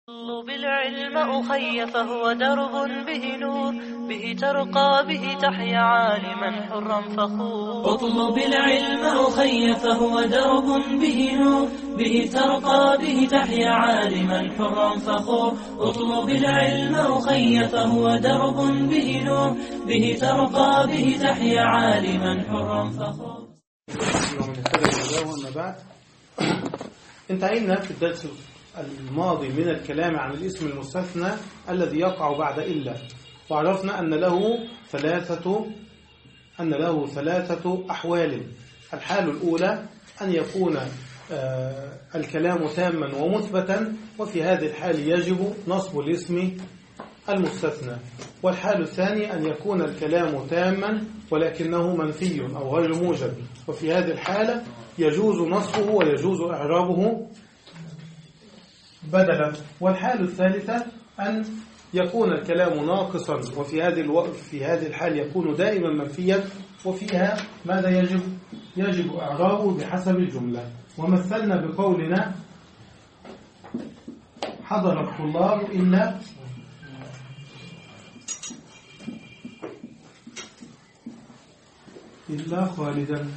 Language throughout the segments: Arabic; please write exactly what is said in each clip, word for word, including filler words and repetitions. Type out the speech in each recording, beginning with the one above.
اطلب العلم أخي فهو درب به نور، به ترقى به تحيا عالما حرا فخور. اطلب العلم أخي فهو درب به نور، به ترقى به تحيا عالما حرا فخور. اطلب العلم أخي فهو درب به نور، به ترقى به تحيا عالما حرا فخور. انتهينا في الدرس الماضي من الكلام عن الاسم المستثنى الذي يقع بعد إلا، وعرفنا أن له ثلاثة أن له ثلاثة أحوال. الحال الأولى أن يكون آه الكلام تاما ومثبتا، وفي هذه الحال يجب نصب الاسم المستثنى. والحال الثاني أن يكون الكلام تاما ولكنه منفي أو غير موجب، وفي هذه الحالة يجوز نصبه ويجوز إعرابه بدلا. والحال الثالثة أن يكون الكلام ناقصا، وفي هذه الو... في هذه الحال يكون دائما منفيا، وفيها ماذا يجب؟ يجب إعرابه بحسب الجملة. ومثلنا بقولنا حضر الطلاب إلا إلا خالدا.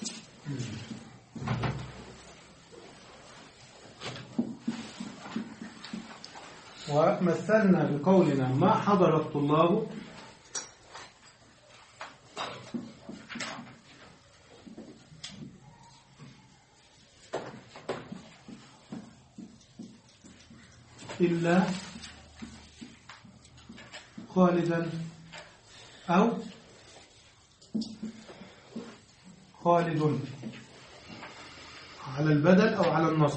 ومثلنا بقولنا ما حضر الطلاب إلا خالدا أو خالد، على البدل أو على النصب.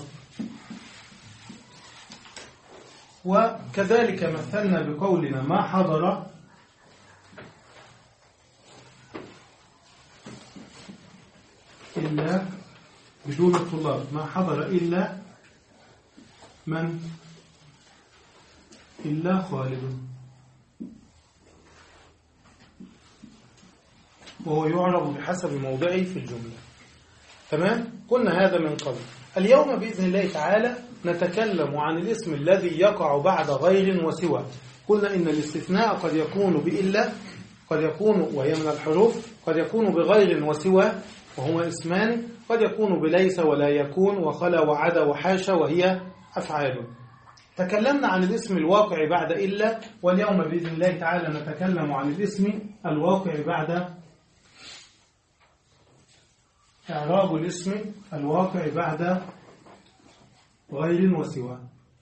وكذلك مثلنا بقولنا ما حضر إلا بدون الطلاب، ما حضر إلا من إلا خالد، وهو يعرب بحسب موضعه في الجملة. تمام؟ قلنا هذا من قبل. اليوم بإذن الله تعالى نتكلم عن الاسم الذي يقع بعد غير وسوى. قلنا إن الاستثناء قد يكون بإلا، قد يكون وهي من الحروف، قد يكون بغير وسوى وهما اسمان، قد يكون بليس ولا يكون وخلا وعدا وحاشا وهي أفعال. تكلمنا عن الاسم الواقع بعد إلا، واليوم بإذن الله تعالى نتكلم عن الاسم الواقع بعد إعراب الاسم الواقع بعد غير وسوى.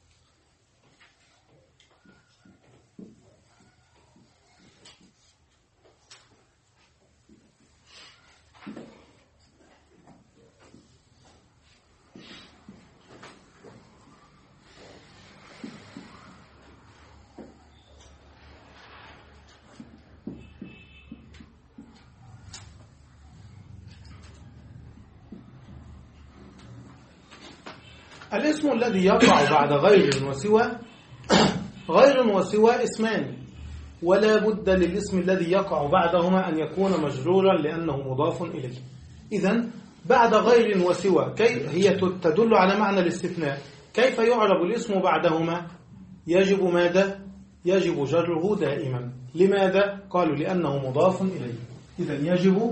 الاسم الذي يقع بعد غير وسوى، غير وسوى اسمان، ولا بد للاسم الذي يقع بعدهما أن يكون مجرورا لأنه مضاف إليه. إذن بعد غير وسوى كي هي تدل على معنى الاستثناء. كيف يعرب الاسم بعدهما؟ يجب ماذا؟ يجب جره دائما. لماذا؟ قالوا لأنه مضاف إليه. إذن يجب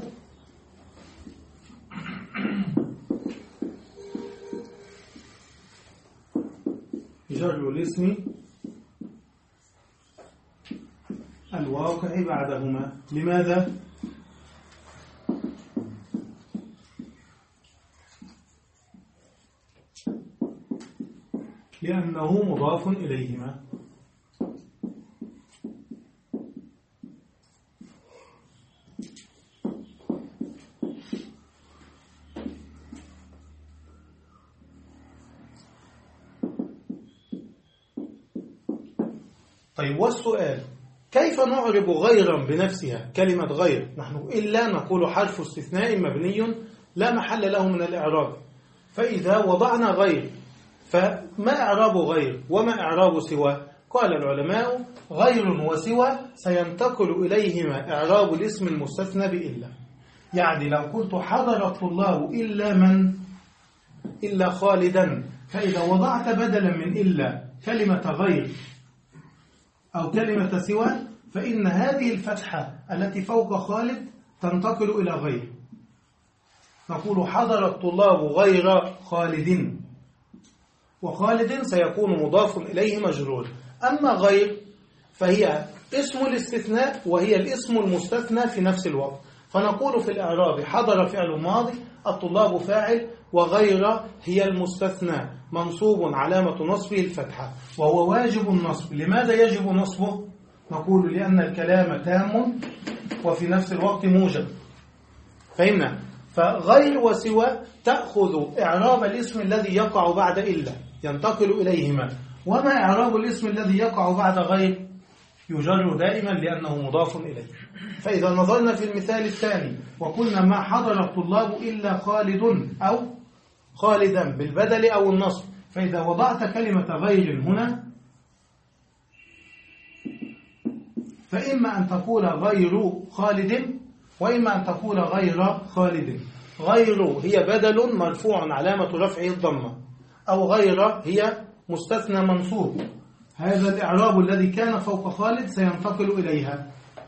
جر الاسم الواقع بعدهما. لماذا؟ لأنه مضاف إليهما. طيب، والسؤال كيف نعرب غيرا بنفسها؟ كلمة غير نحن إلا نقول حرف استثناء مبني لا محل له من الإعراب. فإذا وضعنا غير فما إعراب غير وما إعراب سوى؟ قال العلماء غير وسوى سينتقل إليهما إعراب الاسم المستثنى بإلا. يعني لو قلت حضر الطلاب إلا من إلا خالدا، فإذا وضعت بدلا من إلا كلمة غير أو كلمة سوى فإن هذه الفتحة التي فوق خالد تنتقل إلى غير. نقول حضر الطلاب غير خالد، وخالد سيكون مضاف إليه مجرور. أما غير فهي اسم الاستثناء وهي الاسم المستثنى في نفس الوقت، فنقول في الإعراب حضر فعل ماضي، الطلاب فاعل، وغير هي المستثنى منصوب علامة نصبه الفتحة وهو واجب النصب. لماذا يجب نصبه؟ نقول لأن الكلام تام وفي نفس الوقت موجب. فهمنا؟ فغير وسوى تأخذ إعراب الاسم الذي يقع بعد إلا ينتقل إليهما. وما إعراب الاسم الذي يقع بعد غير؟ يجر دائما لأنه مضاف إليه. فإذا نظرنا في المثال الثاني وقلنا ما حضر الطلاب إلا خالد أو خالدا بالبدل أو النصب، فإذا وضعت كلمة غير هنا فإما أن تقول غير خالد وإما أن تقول غير خالد. غير هي بدل مرفوع علامة رفعه الضمة، أو غير هي مستثنى منصوب. هذا الإعراب الذي كان فوق خالد سينتقل إليها.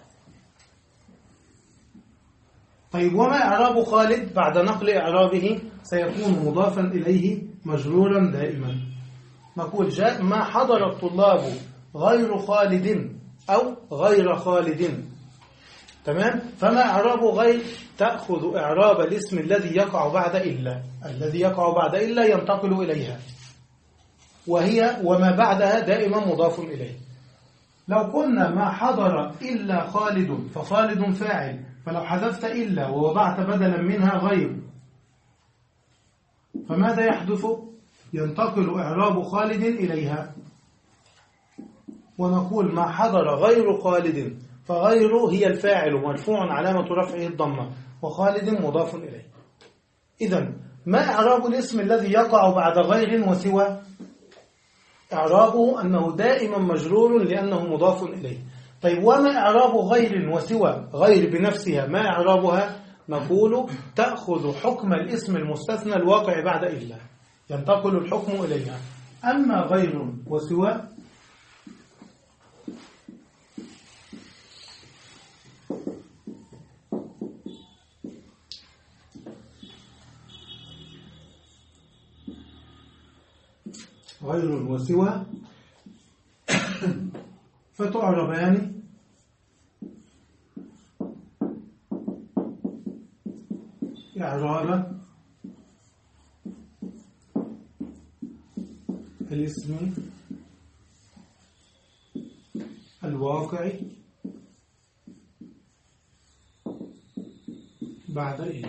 طيب وما إعراب خالد بعد نقل إعرابه؟ سيكون مضافا إليه مجرورا دائما. نقول جاء ما حضر الطلاب غير خالد أو غير خالد. تمام؟ فما إعراب غير؟ تأخذ إعراب الاسم الذي يقع بعد إلا، الذي يقع بعد إلا ينتقل إليها، وهي وما بعدها دائما مضاف إليه. لو قلنا ما حضر إلا خالد فخالد فاعل، فلو حذفت إلا ووضعت بدلا منها غير فماذا يحدث؟ ينتقل إعراب خالد إليها، ونقول ما حضر غير خالد، فغير هي الفاعل مرفوع علامة رفعه الضمة، وخالد مضاف إليه. إذن ما إعراب الاسم الذي يقع بعد غير وسوى؟ إعرابه أنه دائما مجرور لأنه مضاف إليه. طيب وما إعراب غير وسوى؟ غير بنفسها ما إعرابها؟ نقول تأخذ حكم الاسم المستثنى الواقع بعد إلا، ينتقل الحكم إليها. أما غير وسوى غير وسوى فتعربان إعراب الاسم الواقع بعد إلا.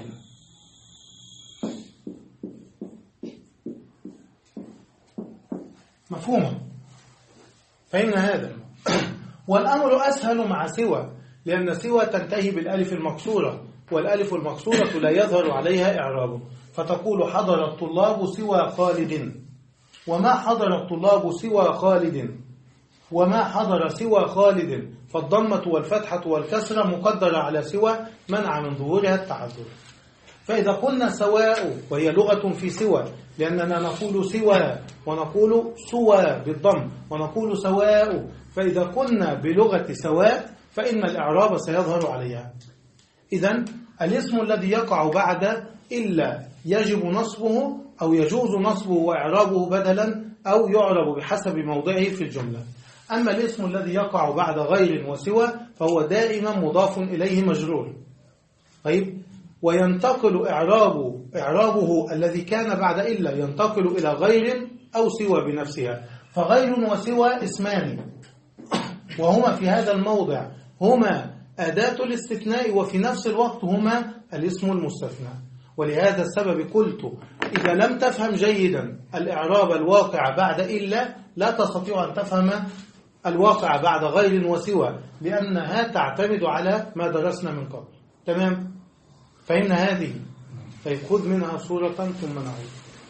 مفهوم؟ فهمنا هذا. والأمر أسهل مع سوى، لأن سوى تنتهي بالألف المكسورة، والألف المكسورة لا يظهر عليها إعرابه، فتقول حضر الطلاب سوى خالد، وما حضر الطلاب سوى خالد، وما حضر سوى خالد، فالضمة والفتحة والكسرة مقدرة على سوى منع من ظهورها التعذر. فإذا قلنا سواء وهي لغة في سوى، لأننا نقول سوى ونقول سوى بالضم ونقول سواء، فإذا كنا بلغة سواء فإن الإعراب سيظهر عليها. إذن الاسم الذي يقع بعد إلا يجب نصبه أو يجوز نصبه وإعرابه بدلا أو يعرب بحسب موضعه في الجملة. أما الاسم الذي يقع بعد غير وسوى فهو دائما مضاف إليه مجرور. طيب، وينتقل إعرابه, إعرابه الذي كان بعد إلا ينتقل إلى غير أو سوى بنفسها. فغير وسوى اسمان، وهما في هذا الموضع هما أداة الاستثناء وفي نفس الوقت هما الاسم المستثنى. ولهذا السبب قلت إذا لم تفهم جيدا الإعراب الواقع بعد إلا لا تستطيع أن تفهم الواقع بعد غير وسوى، لأنها تعتمد على ما درسنا من قبل. تمام؟ فإن هذه طيب خذ منها صورة ثم نعود.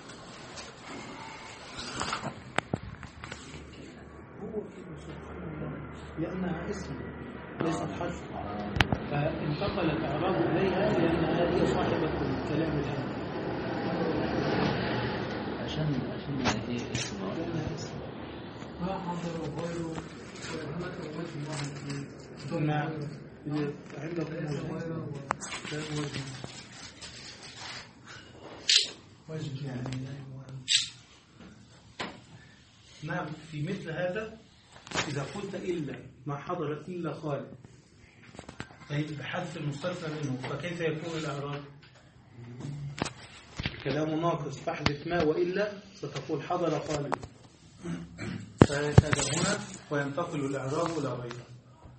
لأنها اسم ليست حرف، فانتقل الإعراب إليها لأنها هي صاحبة الكلام الآن. عشان عشان هي اسم ما حضر غيره نعم نعم في مثل هذا إذا قلت إلا ما حضر إلا خالد طيب بحذف المستثنى منه فكيف يكون الإعراب؟ كلام ناقص فاحذف ما وإلا ستقول حضر خالد فهذا هنا وينتقل الإعراب إلى غيره.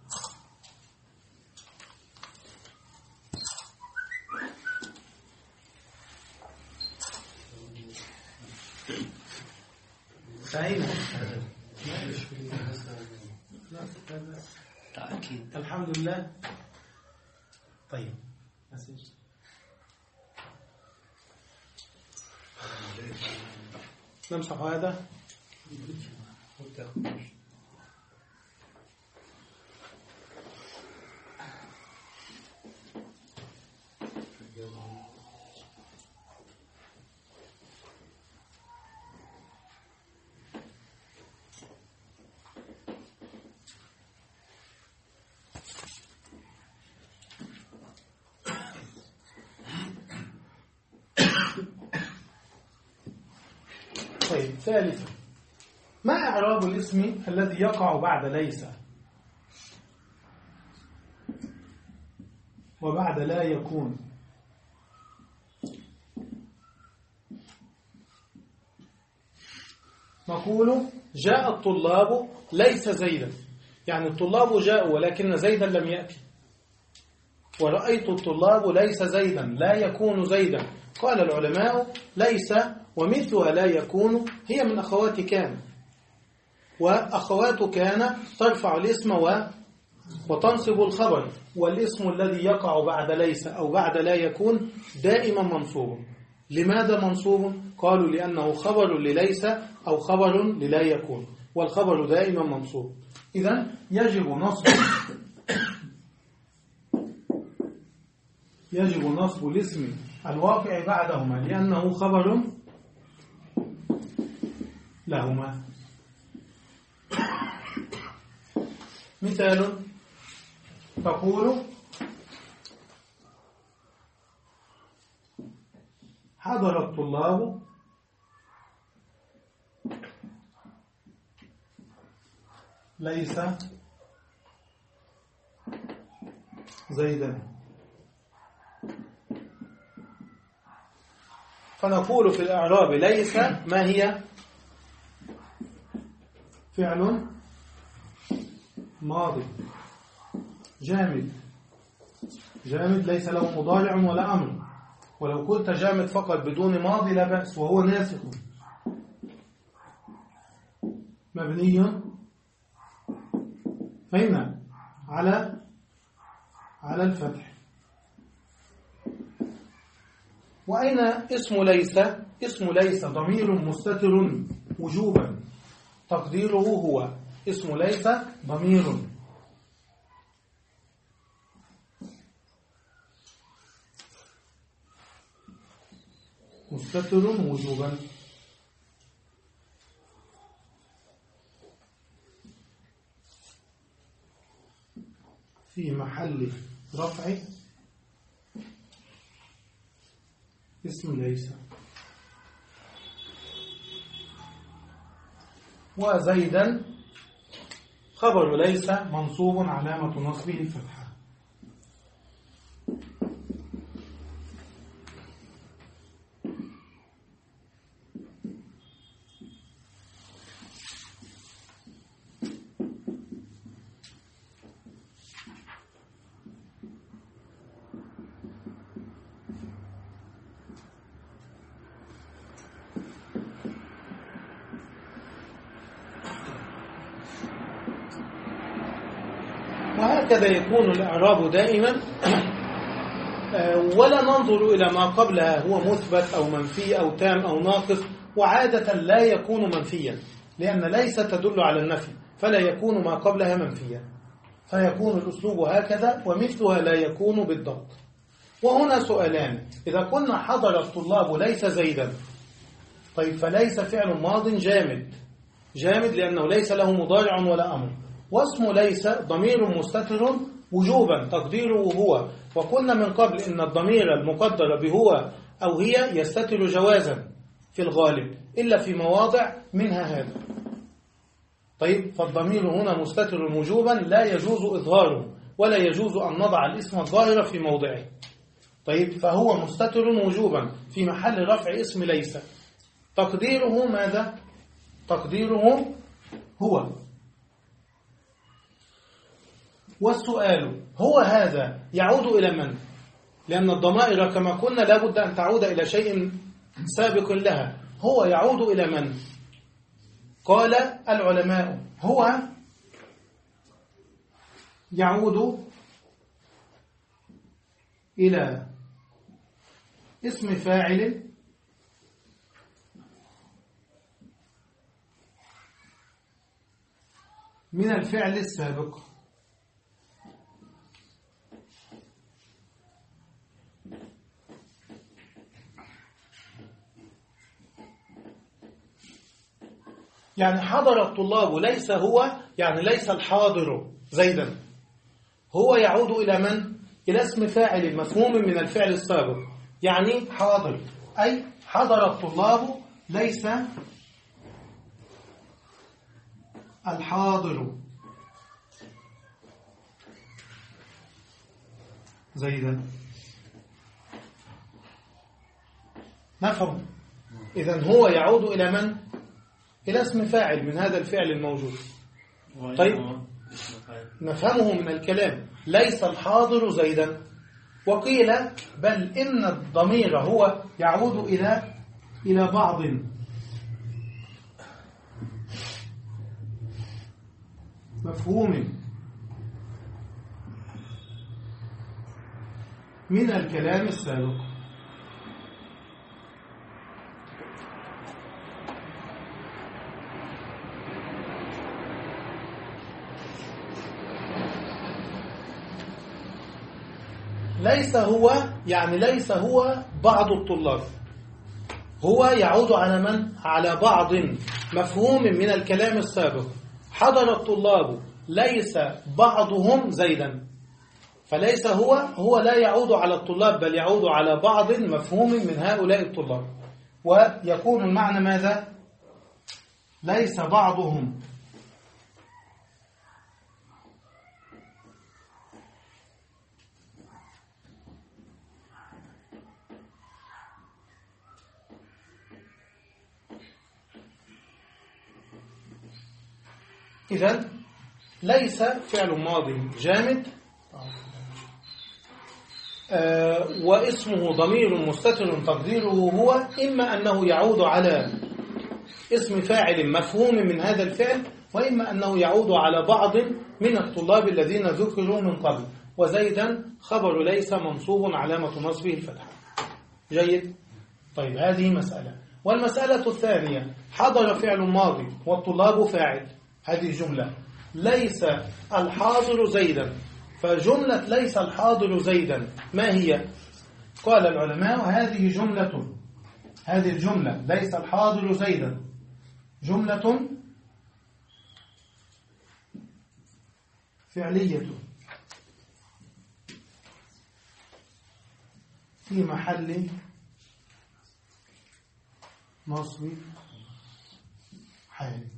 سعينا الحمد لله. طيب نمسح هذا طيب ثالثا ما إعراب الاسم الذي يقع بعد ليس وبعد لا يكون؟ نقول جاء الطلاب ليس زيدا، يعني الطلاب جاءوا ولكن زيدا لم يأتي. ورأيت الطلاب ليس زيدا لا يكون زيدا. قال العلماء ليس ومثلها لا يكون هي من أخوات كان، وأخوات كان ترفع الاسم وتنصب الخبر، والاسم الذي يقع بعد ليس أو بعد لا يكون دائما منصوب. لماذا منصوب؟ قالوا لأنه خبر لليس أو خبر للا يكون، والخبر دائما منصوب. إذن يجب نصب يجب نصب الاسم الواقع بعدهما لأنه خبر لهما. مثال تقول حضر الطلاب ليس زيدا. فنقول في الإعراب ليس ما هي؟ فعل ماضي جامد، جامد ليس له مضارع ولا أمر. ولو قلت جامد فقط بدون ماضي لا بأس، وهو ناسخ مبني فهنا على على الفتح. وأين اسم ليس؟ اسم ليس ضمير مستتر وجوبا، تقديره هو اسم ليس ضمير مستتر وجوبا في محل رفع اسم ليس. وزيدا خبر ليس منصوب علامة نصبه الفتحة. وهكذا يكون الإعراب دائما، ولا ننظر إلى ما قبلها هو مثبت أو منفي أو تام أو ناقص، وعادة لا يكون منفيا لأن ليس تدل على النفي، فلا يكون ما قبلها منفيا، فيكون الأسلوب هكذا ومثلها لا يكون بالضبط. وهنا سؤالان: إذا كنا حضر الطلاب ليس زيدا، طيب فليس فعل ماض جامد، جامد لأنه ليس له مضارع ولا أمر. واسم ليس ضمير مستتر وجوبا تقديره هو، وقلنا من قبل إن الضمير المقدر بهو أو هي يستتر جوازا في الغالب إلا في مواضع منها هذا. طيب، فالضمير هنا مستتر وجوبا لا يجوز إظهاره ولا يجوز أن نضع الاسم الظاهر في موضعه. طيب، فهو مستتر وجوبا في محل رفع اسم ليس، تقديره ماذا؟ تقديره هو. والسؤال هو هذا يعود إلى من؟ لأن الضمائر كما قلنا لابد أن تعود إلى شيء سابق لها. هو يعود إلى من؟ قال العلماء هو يعود إلى اسم فاعل من الفعل السابق. يعني حضر الطلاب ليس هو، يعني ليس الحاضر زيدا. هو يعود إلى من؟ إلى اسم فاعل مفهوم من الفعل السابق، يعني حاضر، أي حضر الطلاب ليس الحاضر زيدا. نفهم؟ إذن هو يعود إلى من؟ إلى اسم فاعل من هذا الفعل الموجود. طيب، نفهمه من الكلام ليس الحاضر زيدا. وقيل بل إن الضمير هو يعود إلى إلى بعض مفهوم من الكلام السابق. ليس هو، يعني ليس هو بعض الطلاب. هو يعود على من؟ على بعض مفهوم من الكلام السابق. حضر الطلاب ليس بعضهم زيدا، فليس هو هو لا يعود على الطلاب بل يعود على بعض مفهوم من هؤلاء الطلاب. ويكون المعنى ماذا؟ ليس بعضهم إذن ليس فعل ماضي جامد آه واسمه ضمير مستتر تقديره هو، إما أنه يعود على اسم فاعل مفهوم من هذا الفعل، وإما أنه يعود على بعض من الطلاب الذين ذكروا من قبل. وزيدا خبر ليس منصوب علامة نصبه الفتحة. جيد؟ طيب، هذه مسألة. والمسألة الثانية حضر فعل ماضي والطلاب فاعل. هذه جملة ليس الحاضر زيدا. فجملة ليس الحاضر زيدا ما هي؟ قال العلماء هذه جملة هذه الجملة ليس الحاضر زيدا جملة فعلية في محل نصب حال.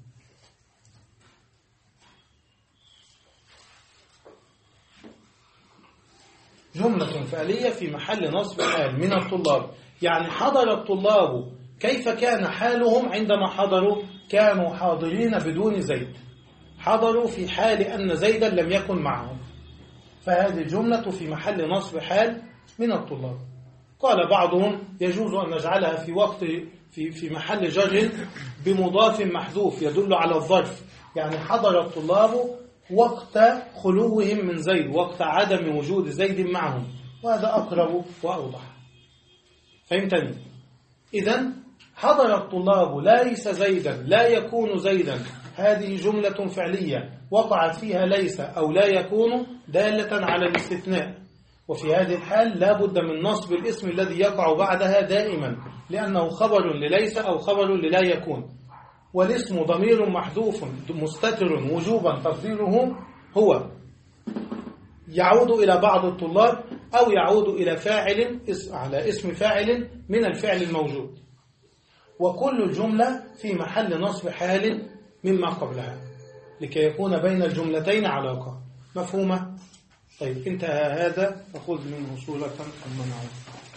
جملة فعلية في محل نصب حال من الطلاب. يعني حضر الطلاب، كيف كان حالهم عندما حضروا؟ كانوا حاضرين بدون زيد، حضروا في حال أن زيدا لم يكن معهم، فهذه الجملة في محل نصب حال من الطلاب. قال بعضهم يجوز أن نجعلها في وقت في في محل جر بمضاف محذوف يدل على الظرف، يعني حضر الطلاب وقت خلوهم من زيد، وقت عدم وجود زيد معهم، وهذا أقرب وأوضح. فهمتني؟ إذن حضر الطلاب ليس زيدا، لا يكون زيدا، هذه جملة فعلية وقعت فيها ليس أو لا يكون دالة على الاستثناء. وفي هذه الحال لا بد من نصب الاسم الذي يقع بعدها دائما، لأنه خبر لليس أو خبر للا يكون. والاسم ضمير محذوف مستتر وجوبا تقديره هو يعود إلى بعض الطلاب أو يعود إلى فاعل على اسم فاعل من الفعل الموجود، وكل الجملة في محل نصب حال مما قبلها لكي يكون بين الجملتين علاقة. مفهومة؟ طيب انتهى هذا، فخذ منه صورة ثم نعود.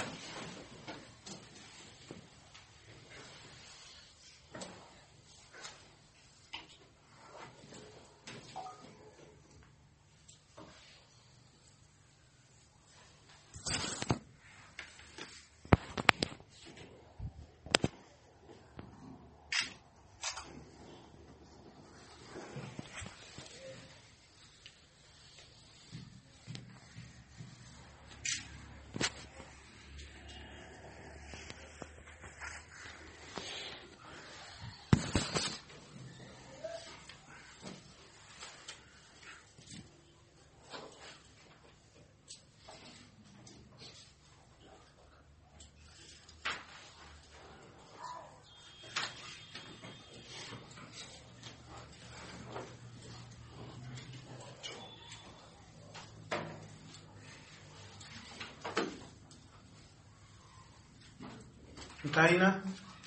انتهينا.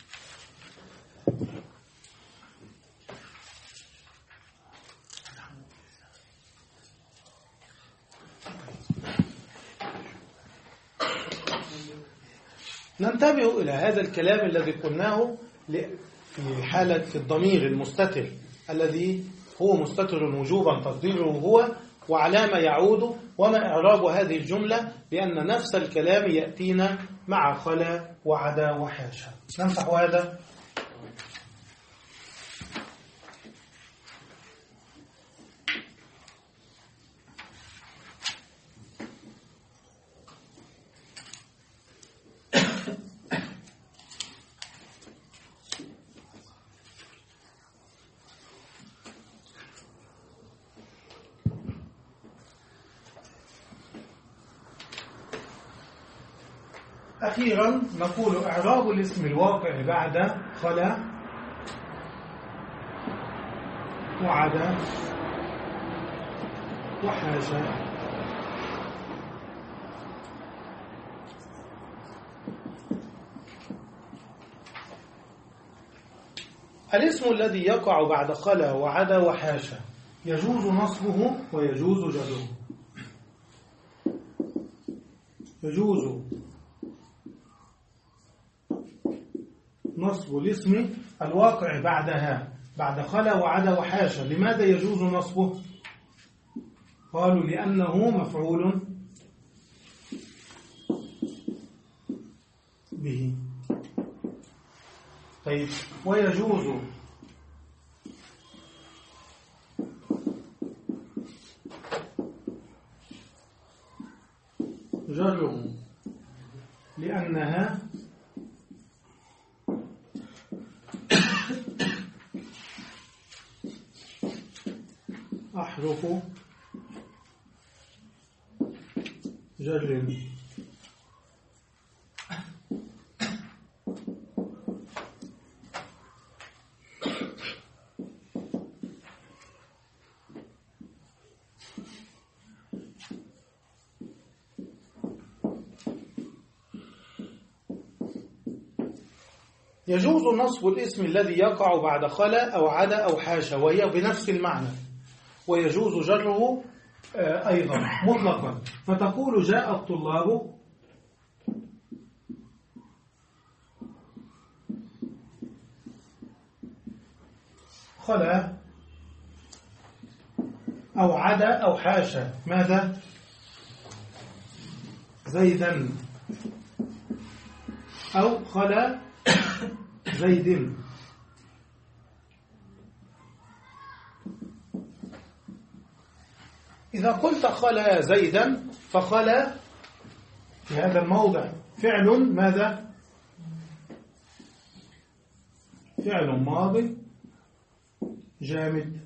ننتبه إلى هذا الكلام الذي قلناه في حالة في الضمير المستتر الذي هو مستتر وجوبا تقديره هو وعلامة يعود، وما إعراب هذه الجملة، لأن نفس الكلام يأتينا مع خلا وعدا وحاشا. نمسح هذا. أخيرا نقول إعراب الاسم الواقع بعد خلا وعدا وحاشا. الاسم الذي يقع بعد خلا وعدا وحاشا يجوز نصبه ويجوز جره. يجوز نصب الاسم الواقع بعدها بعد خلا وعدا وحاشا. لماذا يجوز نصبه؟ قالوا لأنه مفعول به. طيب، ويجوز جره لأنها أحرف جر. يجوز نصب الاسم الذي يقع بعد خلا أو عدا أو حاشا وهي بنفس المعنى، ويجوز جره أيضا مطلقا. فتقول جاء الطلاب خلا أو عدا أو حاشا ماذا؟ زيدا أو خلا زيد. إذا قلت خلا زيدا فخلا في هذا الموضع فعل ماذا؟ فعل ماضي جامد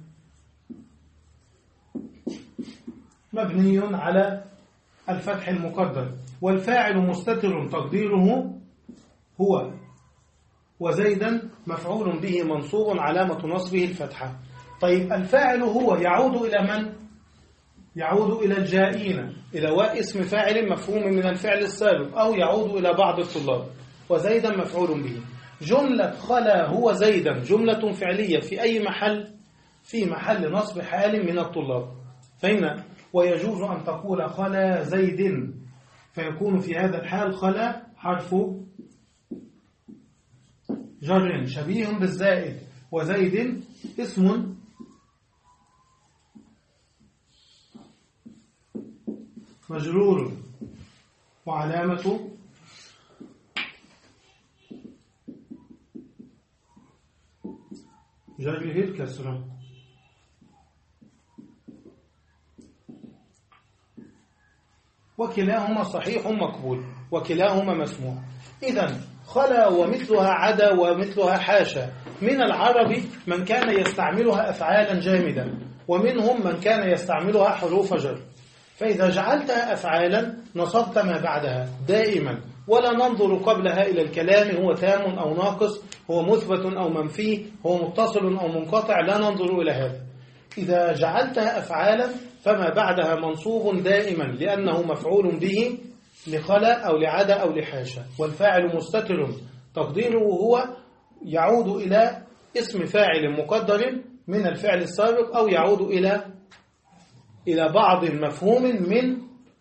مبني على الفتح المقدر، والفاعل مستتر تقديره هو، وزيدا مفعول به منصوب علامة نصبه الفتحة. طيب الفاعل هو يعود إلى من؟ يعود إلى الجائين، إلى اسم فاعل مفهوم من الفعل السابق، أو يعود إلى بعض الطلاب. وزيدا مفعول به. جملة خلا هو زيدا جملة فعلية في أي محل؟ في محل نصب حال من الطلاب. فهنا ويجوز أن تقول خلا زيد، فيكون في هذا الحال خلا حرف جر شبيه بالزائد، وزيد اسم مجرور وعلامة جره الكسرة. وكلاهما صحيح مقبول وكلاهما مسموع. إذن خلا ومثلها عدا ومثلها حاشا. من العرب من كان يستعملها أفعالا جامدة، ومنهم من كان يستعملها حروف جر. فإذا جعلتها أفعالا نصبت ما بعدها دائما، ولا ننظر قبلها إلى الكلام هو تام أو ناقص، هو مثبت أو منفي، هو متصل أو منقطع، لا ننظر إلى هذا. إذا جعلتها أفعالا فما بعدها منصوب دائما، لأنه مفعول به لخلا أو لعدا أو لحاشا. والفاعل مستتر تقديره هو يعود إلى اسم فاعل مقدر من الفعل السابق، أو يعود إلى إلى بعض مفهوم من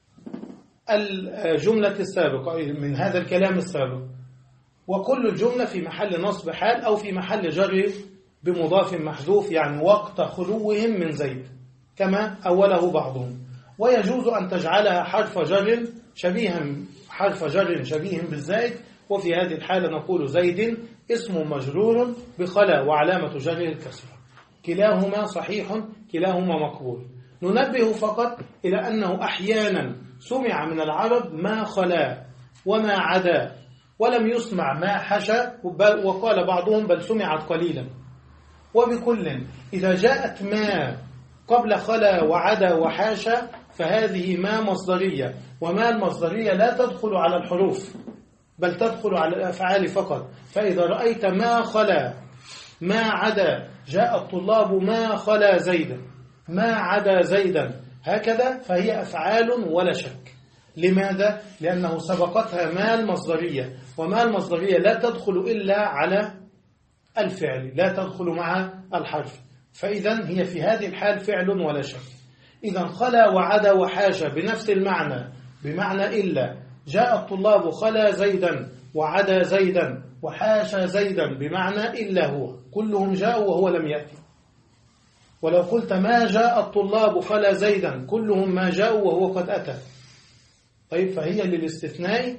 الجملة السابقة، من هذا الكلام السابق. وكل الجملة في محل نصب حال أو في محل جر بمضاف محذوف، يعني وقت خلوهم من زيد كما أوله بعضهم. ويجوز أن تجعلها حرف جر شبيها حرف جر شبيه بالزائد، وفي هذه الحالة نقول زيد اسم مجرور بخلا وعلامة جره الكسرة. كلاهما صحيح كلاهما مقبول. ننبه فقط إلى أنه أحيانا سمع من العرب ما خلا وما عدا، ولم يسمع ما حشا، وقال بعضهم بل سمعت قليلا. وبكل إذا جاءت ما قبل خلا وعدا وحاشا فهذه ما مصدرية، وما المصدرية لا تدخل على الحروف بل تدخل على الأفعال فقط. فإذا رأيت ما خلا ما عدا، جاء الطلاب ما خلا زيدا ما عدا زيدا، هكذا فهي أفعال ولا شك. لماذا؟ لأنه سبقتها ما المصدرية، وما المصدرية لا تدخل إلا على الفعل، لا تدخل مع الحرف. فإذا هي في هذه الحال فعل ولا شك. إذا خلا وعدا وحاشا بنفس المعنى، بمعنى إلا. جاء الطلاب خلا زيدا وعدا زيدا وحاشا زيدا بمعنى إلا هو، كلهم جاءوا وهو لم يأتي. ولو قلت ما جاء الطلاب خلا زيدا كلهم ما جاءوا وهو قد أتى. طيب فهي للاستثناء،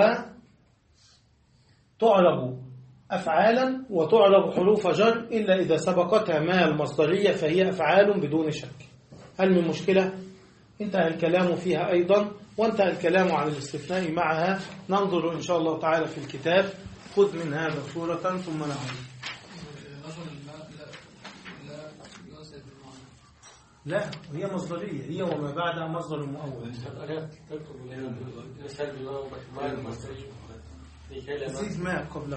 وتعرب أفعالا وتعرب حروف جر إلا إذا سبقتها ما المصدرية، فهي أفعال بدون شك. هل من مشكلة؟ انتهى الكلام فيها أيضا، وانتهى الكلام عن الاستثناء معها. ننظر إن شاء الله تعالى في الكتاب. خذ من هذا صورة ثم نعود. لا، هي مصدرية، هي وما بعدها مصدر مؤول. زيد ما قبل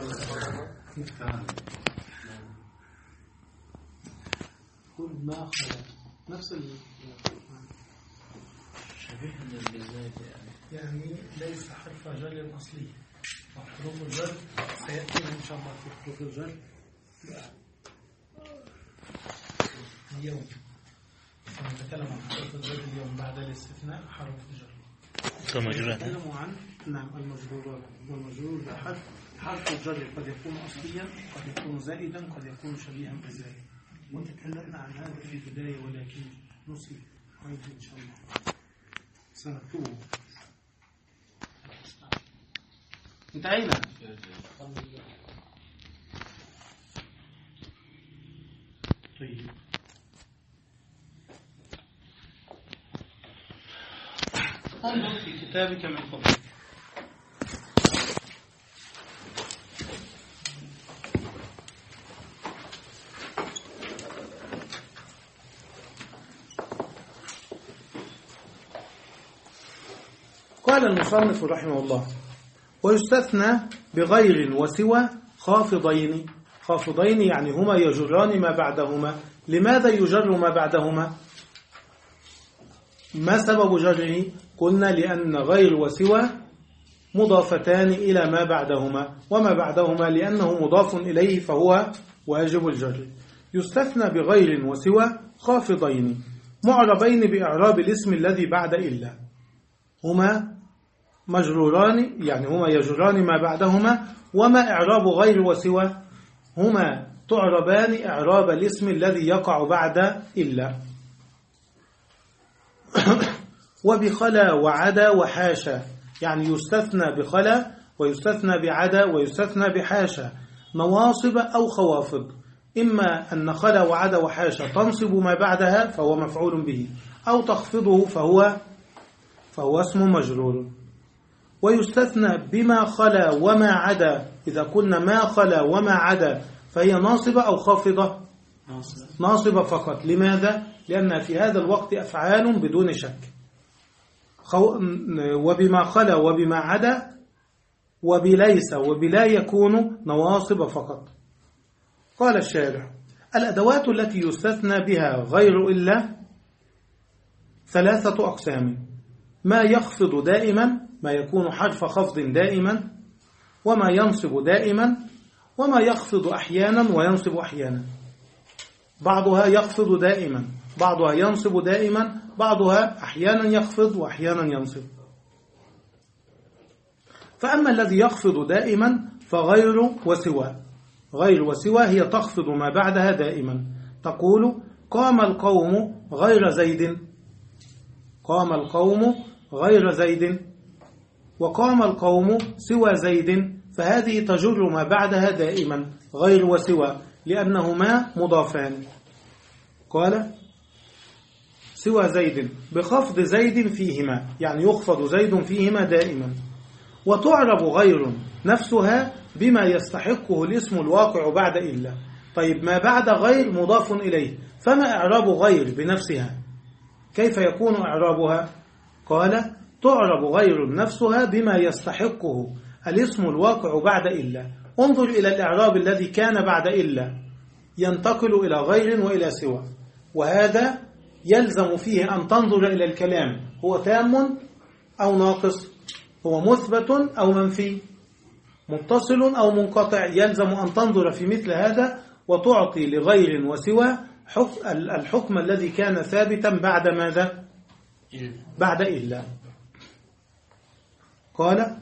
كل ما خلا نفس ال شبيه بالزائد، يعني ليس حرف جر أصلي. وحروف الجر سيأتينا إن شاء الله في حروف الجر اليوم. سنتكلم عن حروف الجر اليوم بعد الاستثناء. حروف الجر نتكلم عن نعم المجرورات، والمجرور بحرف حرف الجر قد يكون أصليا، قد يكون زائدا، قد يكون شبيها بالزائد. وتكلمنا عن هذا في البداية، ولكن نصل عيد إن شاء الله سنكتبه. انتهينا. طيب انظر في كتابك من قبل. قال المصنف رحمه الله: ويستثنى بغير وسوى خافضين. خافضين يعني هما يجران ما بعدهما. لماذا يجر ما بعدهما؟ ما سبب جره؟ قلنا لأن غير وسوى مضافتان إلى ما بعدهما، وما بعدهما لأنه مضاف إليه فهو واجب الجر. يستثنى بغير وسوى خافضين معربين بإعراب الاسم الذي بعد إلا. هما مجروران يعني هما يجران ما بعدهما، وما إعراب غير وسوى؟ هما تعربان إعراب الاسم الذي يقع بعد إلا. وبخلا وعدا وحاشا، يعني يستثنى بخلا ويستثنى بعدا ويستثنى بحاشا نواصب أو خوافض. إما أن خلا وعدا وحاشا تنصب ما بعدها فهو مفعول به، أو تخفضه فهو فهو اسم مجرور. ويستثنى بما خلا وما عدا. إذا قلنا ما خلا وما عدا فهي ناصبة أو خافضة؟ ناصبة فقط. لماذا؟ لأن في هذا الوقت أفعال بدون شك. وبما خلا وبما عدا وبليس وبلا يكون نواصب فقط. قال الشارع: الأدوات التي يستثنى بها غير إلا ثلاثة أقسام: ما يخفض دائما، ما يكون حرف خفض دائما، وما ينصب دائما، وما يخفض أحيانا وينصب أحيانا. بعضها يخفض دائما، بعضها ينصب دائما، بعضها أحيانا يخفض وأحيانا ينصب. فأما الذي يخفض دائما فغير وسوى. غير وسوى هي تخفض ما بعدها دائما. تقول: قام القوم غير زيد. قام القوم غير زيد، وقام القوم سوى زيد، فهذه تجر ما بعدها دائما غير وسوى لأنهما مضافان. قال: سوى زيد بخفض زيد فيهما، يعني يخفض زيد فيهما دائما. وتعرب غير نفسها بما يستحقه الاسم الواقع بعد إلا. طيب، ما بعد غير مضاف إليه، فما إعراب غير بنفسها؟ كيف يكون إعرابها؟ قال: تعرب غير نفسها بما يستحقه الاسم الواقع بعد إلا. انظر إلى الإعراب الذي كان بعد إلا، ينتقل إلى غير وإلى سوى، وهذا يلزم فيه أن تنظر إلى الكلام هو تام أو ناقص، هو مثبت أو منفي، متصل أو منقطع. يلزم أن تنظر في مثل هذا وتعطي لغير وسوى الحكم الذي كان ثابتا بعد ماذا؟ بعد إلا. قال: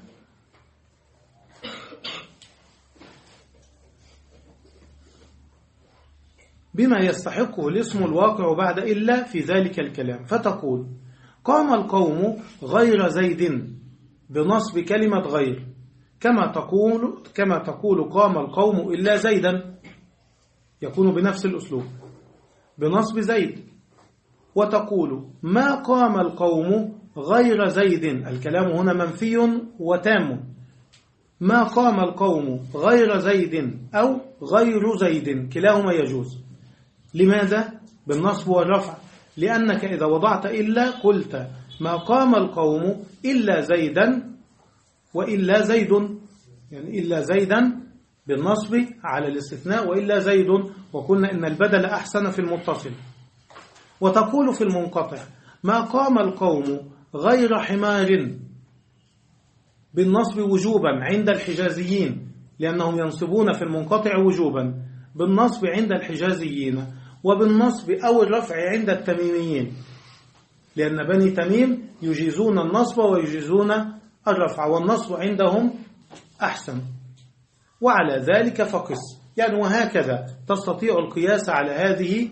بما يستحقه الاسم الواقع بعد إلا في ذلك الكلام. فتقول: قام القوم غير زيد بنصب كلمة غير، كما تقول كما تقول قام القوم إلا زيدا، يكون بنفس الأسلوب بنصب زيد. وتقول: ما قام القوم غير زيد، الكلام هنا منفي وتام. ما قام القوم غير زيد أو غير زيد كلاهما يجوز. لماذا؟ بالنصب والرفع، لأنك إذا وضعت إلا قلت: ما قام القوم إلا زيدا وإلا زيد، يعني إلا زيدا بالنصب على الاستثناء وإلا زيد، وقلنا إن البدل أحسن في المتصل. وتقول في المنقطع: ما قام القوم غير حمار بالنصب وجوبا عند الحجازيين، لأنهم ينصبون في المنقطع وجوبا بالنصب عند الحجازيين، وبالنصب أو الرفع عند التميميين، لأن بني تميم يجيزون النصب ويجيزون الرفع، والنصب عندهم أحسن. وعلى ذلك فقس، يعني وهكذا تستطيع القياس على هذه.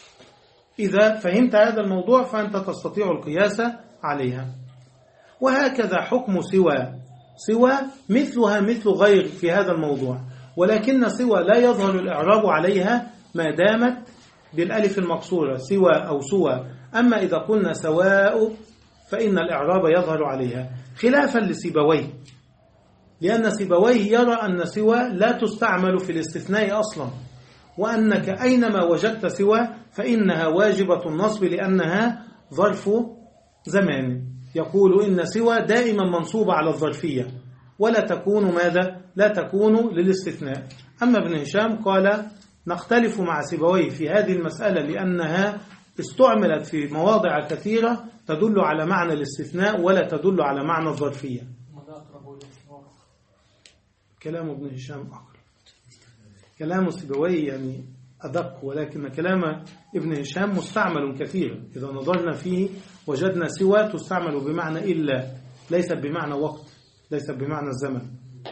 إذا فهمت هذا الموضوع فأنت تستطيع القياس عليها. وهكذا حكم سوى. سوى مثلها مثل غير في هذا الموضوع، ولكن سوى لا يظهر الإعراب عليها ما دامت بالألف المقصورة، سوى أو سوى. أما إذا قلنا سواء فإن الإعراب يظهر عليها، خلافا لسيبويه، لأن سيبويه يرى أن سوى لا تستعمل في الاستثناء أصلا، وأنك أينما وجدت سوى فإنها واجبة النصب لأنها ظرف زمان. يقول إن سوى دائما منصوبة على الظرفية، ولا تكون ماذا؟ لا تكون للاستثناء. أما ابن هشام قال نختلف مع سيبويه في هذه المسألة لأنها استعملت في مواضع كثيرة تدل على معنى الاستثناء ولا تدل على معنى الظرفية. كلام ابن هشام أقرب، كلام سيبويه يعني أدق، ولكن كلام ابن هشام مستعمل كثيرا، إذا نظرنا فيه وجدنا سوى تستعمل بمعنى إلا، ليس بمعنى وقت، ليس بمعنى الزمن.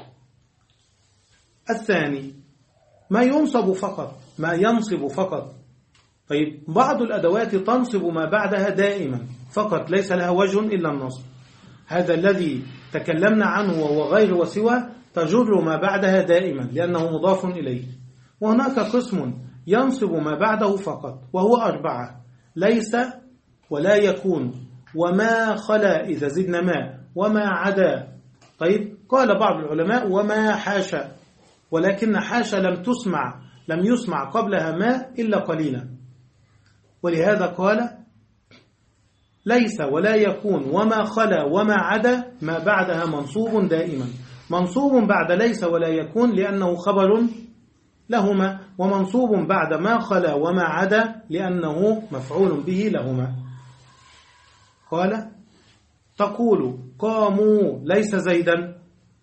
الثاني ما ينصب فقط، ما ينصب فقط. طيب بعض الأدوات تنصب ما بعدها دائما فقط، ليس لها وجه إلا النصب. هذا الذي تكلمنا عنه وهو غير وسوى تجر ما بعدها دائما لأنه مضاف إليه. وهناك قسم ينصب ما بعده فقط وهو أربعة: ليس ولا يكون وما خلا إذا زدنا ما وما عدا. طيب قال بعض العلماء وما حاشا، ولكن حاشا لم تسمع لم يسمع قبلها ما إلا قليلا، ولهذا قال ليس ولا يكون وما خلا وما عدا ما بعدها منصوب دائما. منصوب بعد ليس ولا يكون لأنه خبر لهما، ومنصوب بعد ما خلا وما عدا لأنه مفعول به لهما. قال تقول قاموا ليس زيدا،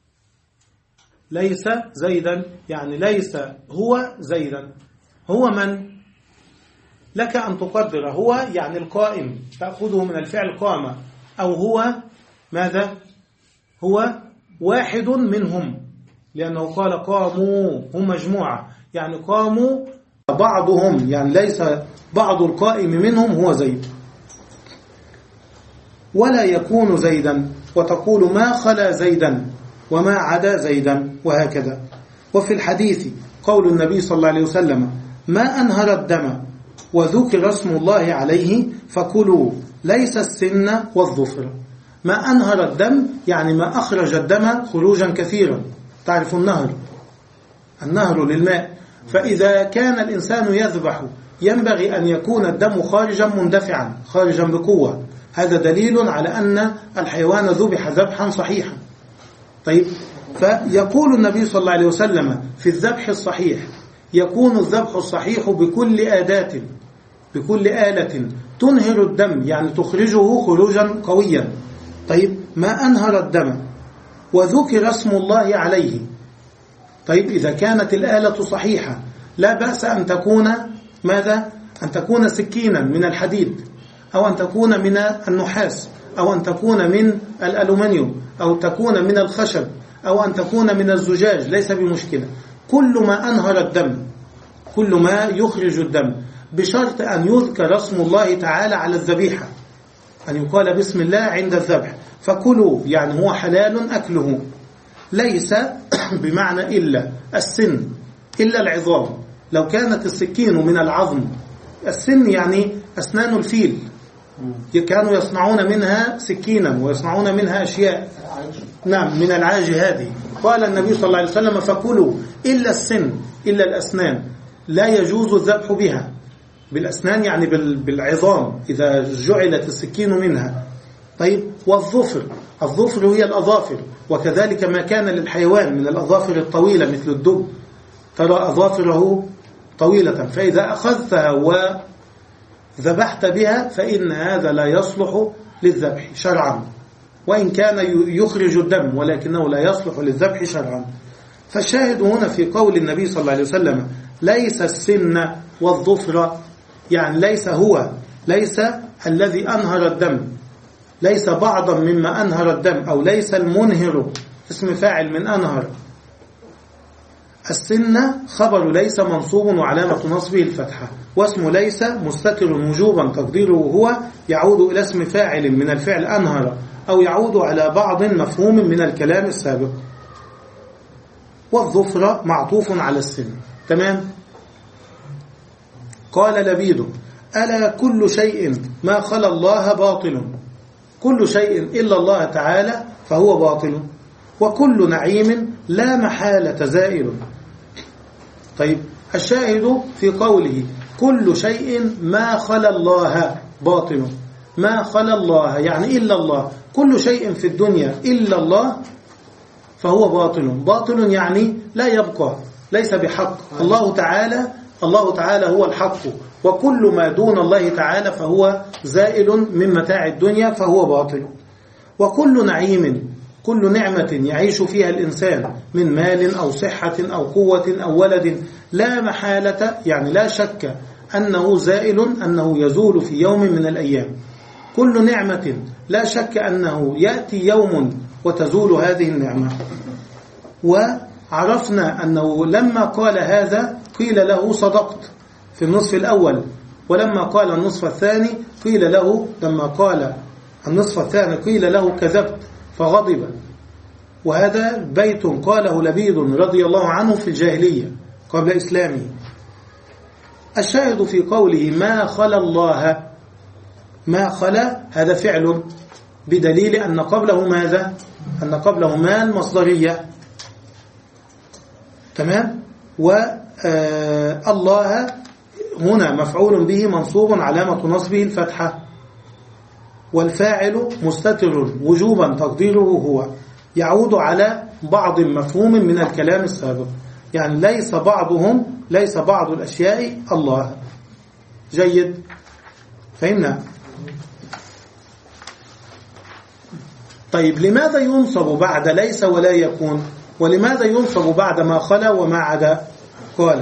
ليس زيدا يعني ليس هو زيدا. هو من؟ لك أن تقدر هو يعني القائم، تأخذه من الفعل قام، أو هو ماذا؟ هو واحد منهم، لأنه قال قاموا هم مجموعة، يعني قاموا بعضهم، يعني ليس بعض القائم منهم هو زيد. ولا يكون زيدا، وتقول ما خلا زيدا وما عدا زيدا، وهكذا. وفي الحديث قول النبي صلى الله عليه وسلم ما أنهر الدم وذكر اسم الله عليه فكلوا ليس السن والظفر. ما أنهر الدم يعني ما أخرج الدم خروجا كثيرا. تعرف النهر، النهر للماء، فإذا كان الإنسان يذبح ينبغي أن يكون الدم خارجا مندفعا، خارجا بقوة. هذا دليل على أن الحيوان ذبح ذبحا صحيحا. طيب، فيقول النبي صلى الله عليه وسلم في الذبح الصحيح يكون الذبح الصحيح بكل آدات، بكل آلة تنهر الدم يعني تخرجه خروجا قويا. طيب، ما أنهر الدم وذكر اسم الله عليه. طيب، إذا كانت الآلة صحيحة لا بأس أن تكون ماذا؟ أن تكون سكينا من الحديد، أو أن تكون من النحاس، أو أن تكون من الألومنيوم، أو تكون من الخشب، أو أن تكون من الزجاج، ليس بمشكلة. كل ما أنهر الدم، كل ما يخرج الدم، بشرط أن يذكر اسم الله تعالى على الذبيحة، أن يقال بسم الله عند الذبح. فكلوا يعني هو حلال أكله. ليس بمعنى إلا السن، إلا العظام. لو كانت السكين من العظم، السن يعني أسنان الفيل، كانوا يصنعون منها سكينا ويصنعون منها أشياء، نعم، من العاج هذه. قال النبي صلى الله عليه وسلم فكلوا إلا السن، إلا الأسنان، لا يجوز الذبح بها. بالأسنان يعني بالعظام إذا جعلت السكين منها. طيب، والظفر، الظفر هي الأظافر، وكذلك ما كان للحيوان من الأظافر الطويلة مثل الدب، ترى أظافره طويلة، فإذا أخذتها وذبحت بها فإن هذا لا يصلح للذبح شرعا، وإن كان يخرج الدم ولكنه لا يصلح للذبح شرعا. فالشاهد هنا في قول النبي صلى الله عليه وسلم ليس السن والظفر، يعني ليس هو، ليس الذي أنهر الدم، ليس بعضا مما أنهر الدم، أو ليس المنهر، اسم فاعل من أنهر. السن خبر ليس منصوب وعلامة نصبه الفتحة، واسم ليس مستتر وجوبا تقديره هو يعود إلى اسم فاعل من الفعل أنهر، أو يعود على بعض مفهوم من الكلام السابق. والظفر معطوف على السن. تمام. قال لبيد ألا كل شيء ما خلا الله باطل، كل شيء إلا الله تعالى فهو باطل، وكل نعيم لا محالة زائل. طيب، الشاهد في قوله كل شيء ما خلا الله باطل، ما خلا الله يعني إلا الله، كل شيء في الدنيا إلا الله فهو باطل. باطل يعني لا يبقى، ليس بحق. الله تعالى الله تعالى هو الحق، وكل ما دون الله تعالى فهو زائل من متاع الدنيا فهو باطل. وكل نعيم، كل نعمة يعيش فيها الإنسان من مال أو صحة أو قوة أو ولد، لا محالة يعني لا شك أنه زائل، أنه يزول في يوم من الأيام. كل نعمة لا شك أنه يأتي يوم وتزول هذه النعمة. وعرفنا أنه لما قال هذا قيل له صدقت في النصف الأول، ولما قال النصف الثاني قيل له لما قال النصف الثاني قيل له كذبت فغضب. وهذا بيت قاله لبيد رضي الله عنه في الجاهلية قبل إسلامه. الشاهد في قوله ما خلا الله، ما خلا هذا فعل بدليل أن قبله ماذا؟ أن قبله ما المصدرية. تمام؟ والله هنا مفعول به منصوب علامة نصبه الفتحة، والفاعل مستتر وجوبا تقديره هو، يعود على بعض مفهوم من الكلام السابق، يعني ليس بعضهم ليس بعض الأشياء الله. جيد، فهمنا؟ طيب لماذا ينصب بعد ليس ولا يكون؟ ولماذا ينصب بعد ما خلا وما عدا؟ قال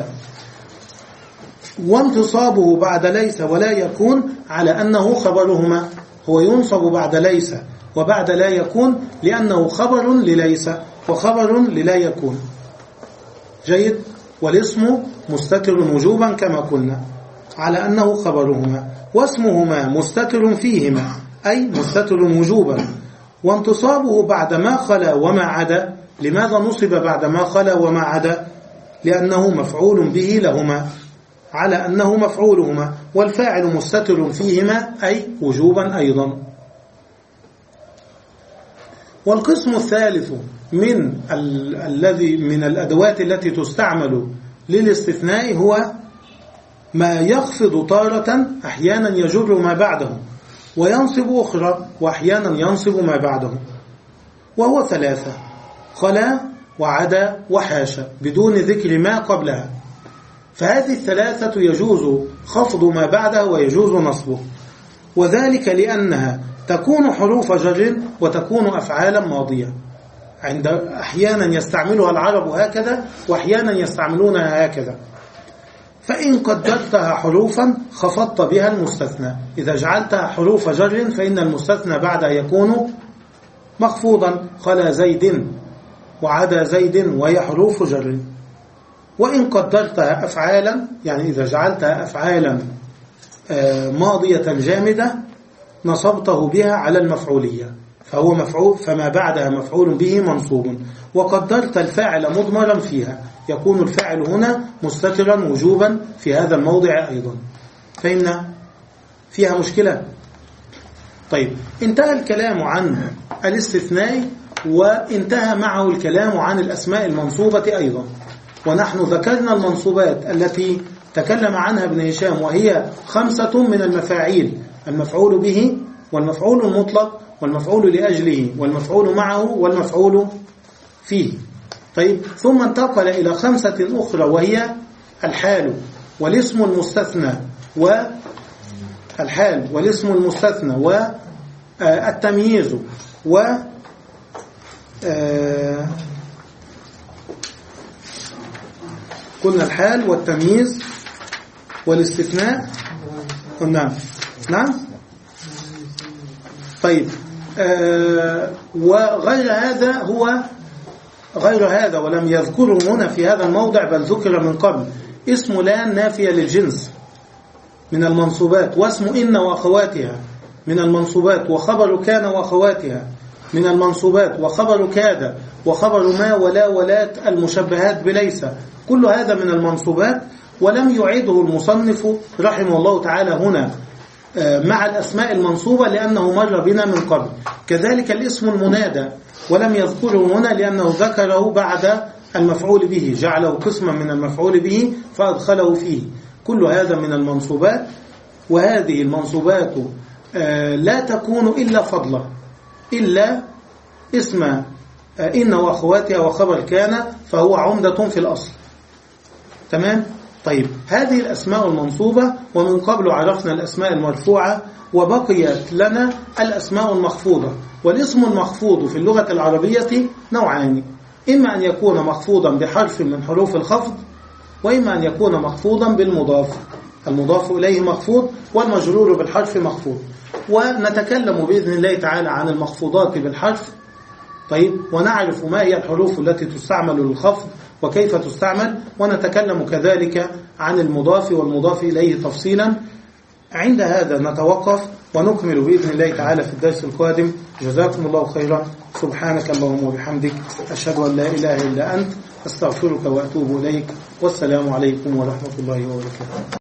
وانتصابه بعد ليس ولا يكون على أنه خبرهما. هو ينصب بعد ليس وبعد لا يكون لأنه خبر لليس وخبر للا يكون. جيد، والاسم مستتر وجوبا كما قلنا على أنه خبرهما، واسمهما مستتر فيهما أي مستتر وجوبا. وانتصابه بعد ما خلا وما عدا، لماذا نصب بعد ما خلا وما عدا؟ لأنه مفعول به لهما على أنه مفعولهما، والفاعل مستتر فيهما أي وجوبا أيضا. والقسم الثالث من ال الذي من الأدوات التي تستعمل للاستثناء هو ما يخفض تارة أحيانا يجر ما بعده وينصب أخرى وأحيانا ينصب ما بعده، وهو ثلاثة: خلا وعدا وحاشا بدون ذكر ما قبلها. فهذه الثلاثة يجوز خفض ما بعدها ويجوز نصبه، وذلك لأنها تكون حروف جر وتكون أفعالا ماضية. عند أحيانا يستعملها العرب هكذا وأحيانا يستعملونها هكذا. فإن قدرتها حروفا خفضت بها المستثنى، إذا جعلتها حروف جر فإن المستثنى بعدها يكون مخفوضا، خلا زيد وعدا زيد وهي حروف جر. وإن قدرتها أفعالا، يعني إذا جعلتها أفعالا ماضية جامدة نصبته بها على المفعولية، فهو مفعول فما بعدها مفعول به منصوب. وقدرت الفاعل مضمرا فيها، يكون الفاعل هنا مستترا وجوبا في هذا الموضع أيضا. فإن فيها مشكلة. طيب، انتهى الكلام عن الاستثناء وانتهى معه الكلام عن الأسماء المنصوبة أيضا. ونحن ذكرنا المنصوبات التي تكلم عنها ابن هشام، وهي خمسة من المفاعيل: المفعول به والمفعول المطلق والمفعول لأجله والمفعول معه والمفعول فيه. طيب، ثم انتقل إلى خمسة أخرى وهي الحال والاسم المستثنى والحال والاسم المستثنى والتمييز و قلنا الحال والتمييز والاستثناء. نعم نعم طيب، آه وغير هذا هو غير هذا ولم يذكره هنا في هذا الموضع، بل ذكر من قبل اسم لا نافية للجنس من المنصوبات، واسم إن وأخواتها من المنصوبات، وخبر كان وأخواتها من المنصوبات، وخبر كاد وخبر ما ولا ولات المشبهات بليس، كل هذا من المنصوبات. ولم يعيده المصنف رحمه الله تعالى هنا مع الأسماء المنصوبة لأنه مر بنا من قبل. كذلك الاسم المنادى ولم يذكره هنا لأنه ذكره بعد المفعول به، جعله قسما من المفعول به فأدخله فيه. كل هذا من المنصوبات، وهذه المنصوبات لا تكون إلا فضلا، إلا اسم إن وأخواتها وخبر كان، فهو عمدة في الأصل. تمام؟ طيب هذه الأسماء المنصوبة، ومن قبل عرفنا الأسماء المرفوعة، وبقيت لنا الأسماء المخفوضة. والاسم المخفوض في اللغة العربية نوعان: إما أن يكون مخفوضا بحرف من حروف الخفض، وإما أن يكون مخفوضا بالمضاف. المضاف إليه مخفوض، والمجرور بالحرف مخفوض. ونتكلم بإذن الله تعالى عن المخفوضات بالحرف. طيب، ونعرف ما هي الحروف التي تستعمل للخفض وكيف تستعمل، ونتكلم كذلك عن المضاف والمضاف إليه تفصيلا. عند هذا نتوقف ونكمل بإذن الله تعالى في الدرس القادم. جزاكم الله خيرا. سبحانك اللهم وبحمدك، أشهد أن لا إله إلا أنت، أستغفرك وأتوب إليك. والسلام عليكم ورحمة الله وبركاته.